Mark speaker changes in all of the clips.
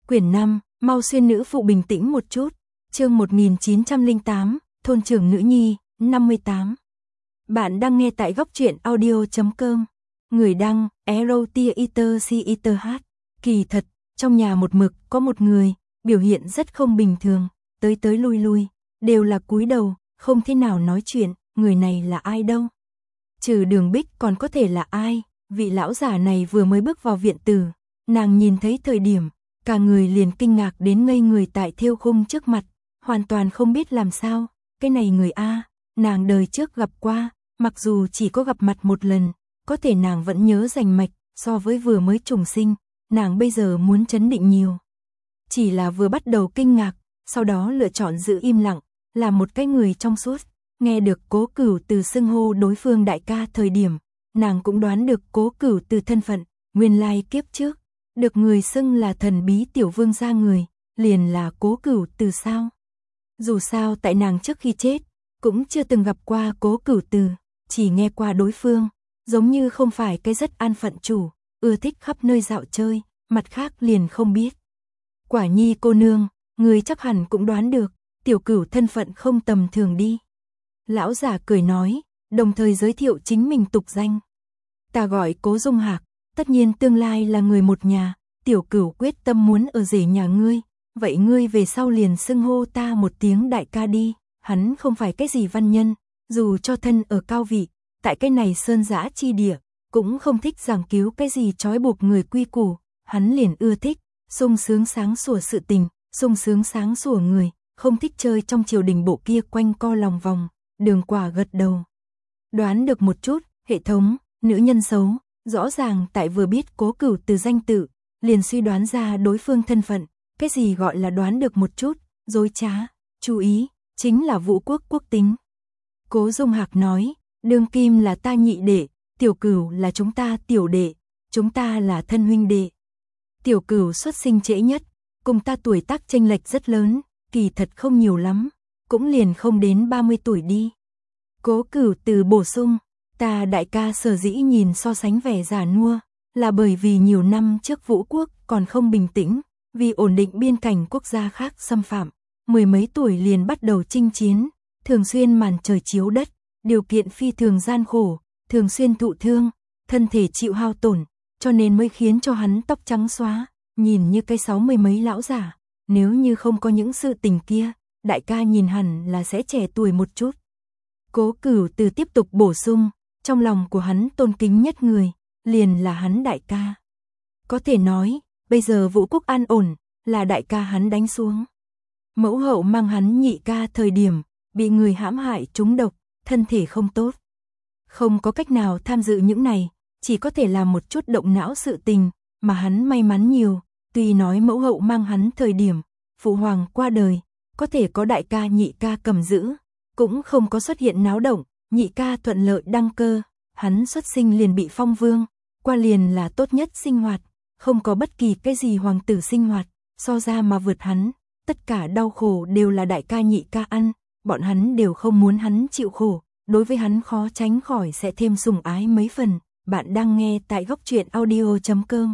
Speaker 1: Quyển 5, mau xuyên nữ phụ bình tĩnh một chút. Chương 1908, thôn trưởng nữ nhi, 58. Bạn đang nghe tại góc truyện audio.com. Người đăng, Erotiaiter. Kỳ thật, trong nhà một mực có một người, biểu hiện rất không bình thường, tới tới lui lui, đều là cúi đầu, không thế nào nói chuyện, người này là ai đâu. Trừ Đường Bích còn có thể là ai, vị lão giả này vừa mới bước vào viện tử, nàng nhìn thấy thời điểm, cả người liền kinh ngạc đến ngây người tại thêu khung trước mặt, hoàn toàn không biết làm sao, cái này người A, nàng đời trước gặp qua, mặc dù chỉ có gặp mặt một lần, có thể nàng vẫn nhớ rành mạch, so với vừa mới trùng sinh, nàng bây giờ muốn trấn định nhiều. Chỉ là vừa bắt đầu kinh ngạc, sau đó lựa chọn giữ im lặng, là một cái người trong suốt, nghe được Cố Cửu Từ xưng hô đối phương đại ca thời điểm, nàng cũng đoán được Cố Cửu Từ thân phận, nguyên lai kiếp trước, được người xưng là thần bí tiểu vương gia người, liền là Cố Cửu Từ sao. Dù sao tại nàng trước khi chết, cũng chưa từng gặp qua Cố Cửu Từ, chỉ nghe qua đối phương, giống như không phải cái rất an phận chủ, ưa thích khắp nơi dạo chơi, mặt khác liền không biết. Quả nhi cô nương, người chắc hẳn cũng đoán được, tiểu Cửu thân phận không tầm thường đi. Lão giả cười nói, đồng thời giới thiệu chính mình tục danh. Ta gọi Cố Dung Hạc, tất nhiên tương lai là người một nhà, tiểu Cửu quyết tâm muốn ở rể nhà ngươi, vậy ngươi về sau liền xưng hô ta một tiếng đại ca đi. Hắn không phải cái gì văn nhân, dù cho thân ở cao vị, tại cái này sơn dã chi địa, cũng không thích giảng cứu cái gì trói buộc người quy củ, hắn liền ưa thích sung sướng sáng sủa sự tình, sung sướng sáng sủa người, không thích chơi trong triều đình bộ kia quanh co lòng vòng. Đường Quả gật đầu, đoán được một chút, hệ thống, nữ nhân xấu, rõ ràng tại vừa biết Cố Cửu Từ danh tự, liền suy đoán ra đối phương thân phận, cái gì gọi là đoán được một chút, dối trá, chú ý, chính là Vũ Quốc quốc tính. Cố Dung Hạc nói, Đường Kim là ta nhị đệ, tiểu Cửu là chúng ta tiểu đệ, chúng ta là thân huynh đệ. Tiểu Cửu xuất sinh trễ nhất, cùng ta tuổi tác chênh lệch rất lớn, kỳ thật không nhiều lắm, cũng liền không đến 30 tuổi đi. Cố Cửu Từ bổ sung, ta đại ca sở dĩ nhìn so sánh vẻ già nua, là bởi vì nhiều năm trước Vũ Quốc còn không bình tĩnh, vì ổn định biên cảnh quốc gia khác xâm phạm, mười mấy tuổi liền bắt đầu chinh chiến, thường xuyên màn trời chiếu đất, điều kiện phi thường gian khổ, thường xuyên thụ thương, thân thể chịu hao tổn, cho nên mới khiến cho hắn tóc trắng xóa, nhìn như cái 60 mấy lão giả, nếu như không có những sự tình kia, đại ca nhìn hẳn là sẽ trẻ tuổi một chút. Cố Cửu Từ tiếp tục bổ sung, trong lòng của hắn tôn kính nhất người, liền là hắn đại ca. Có thể nói, bây giờ Vũ Quốc an ổn, là đại ca hắn đánh xuống. Mẫu hậu mang hắn nhị ca thời điểm, bị người hãm hại trúng độc, thân thể không tốt. Không có cách nào tham dự những này, chỉ có thể làm một chút động não sự tình, mà hắn may mắn nhiều, tuy nói mẫu hậu mang hắn thời điểm, phụ hoàng qua đời, có thể có đại ca nhị ca cầm giữ, cũng không có xuất hiện náo động, nhị ca thuận lợi đăng cơ, hắn xuất sinh liền bị phong vương, qua liền là tốt nhất sinh hoạt, không có bất kỳ cái gì hoàng tử sinh hoạt, so ra mà vượt hắn, tất cả đau khổ đều là đại ca nhị ca ăn, bọn hắn đều không muốn hắn chịu khổ, đối với hắn khó tránh khỏi sẽ thêm sủng ái mấy phần. Bạn đang nghe tại góc truyện audio.com.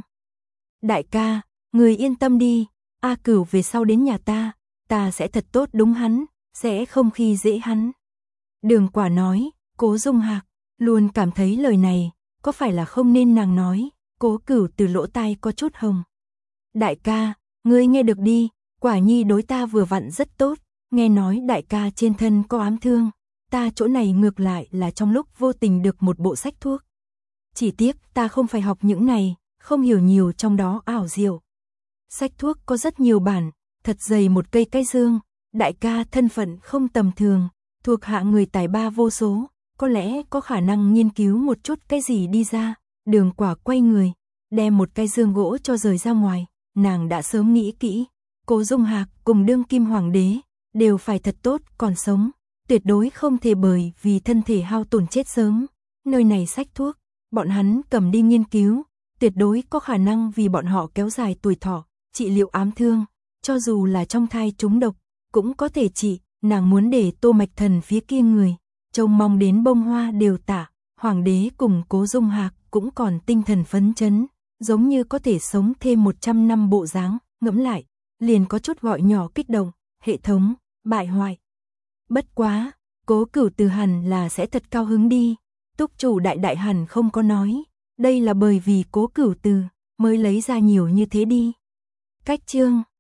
Speaker 1: Đại ca, người yên tâm đi, A Cửu về sau đến nhà ta sẽ thật tốt đúng hắn, sẽ không khi dễ hắn. Đường Quả nói, Cố Dung Hạc, luôn cảm thấy lời này, có phải là không nên nàng nói, Cố Cửu Từ lỗ tai có chút hồng. Đại ca, ngươi nghe được đi, Quả nhi đối ta vừa vặn rất tốt, nghe nói đại ca trên thân có ám thương, ta chỗ này ngược lại là trong lúc vô tình được một bộ sách thuốc. Chỉ tiếc ta không phải học những này, không hiểu nhiều trong đó ảo diệu. Sách thuốc có rất nhiều bản, thật dày một cây cái dương, đại ca thân phận không tầm thường, thuộc hạ người tài ba vô số, có lẽ có khả năng nghiên cứu một chút cái gì đi ra. Đường Quả quay người, đem một cái dương gỗ cho rời ra ngoài, nàng đã sớm nghĩ kỹ, Cố Dung Hạc cùng đương kim hoàng đế, đều phải thật tốt còn sống, tuyệt đối không thể bởi vì thân thể hao tổn chết sớm. Nơi này sách thuốc, bọn hắn cầm đi nghiên cứu, tuyệt đối có khả năng vì bọn họ kéo dài tuổi thọ, trị liệu ám thương, cho dù là trong thai trúng độc, cũng có thể trị. Nàng muốn để Tô Mạch Thần phía kia người, trông mong đến bông hoa đều tả, hoàng đế cùng Cố Dung Hạc cũng còn tinh thần phấn chấn, giống như có thể sống thêm 100 năm bộ dáng. ngẫm lại, liền có chút gọi nhỏ kích động, hệ thống, bại hoại. Bất quá, Cố Cửu Từ hẳn là sẽ thật cao hứng đi, túc chủ đại đại hẳn không có nói, đây là bởi vì Cố Cửu Từ mới lấy ra nhiều như thế đi. Cách chương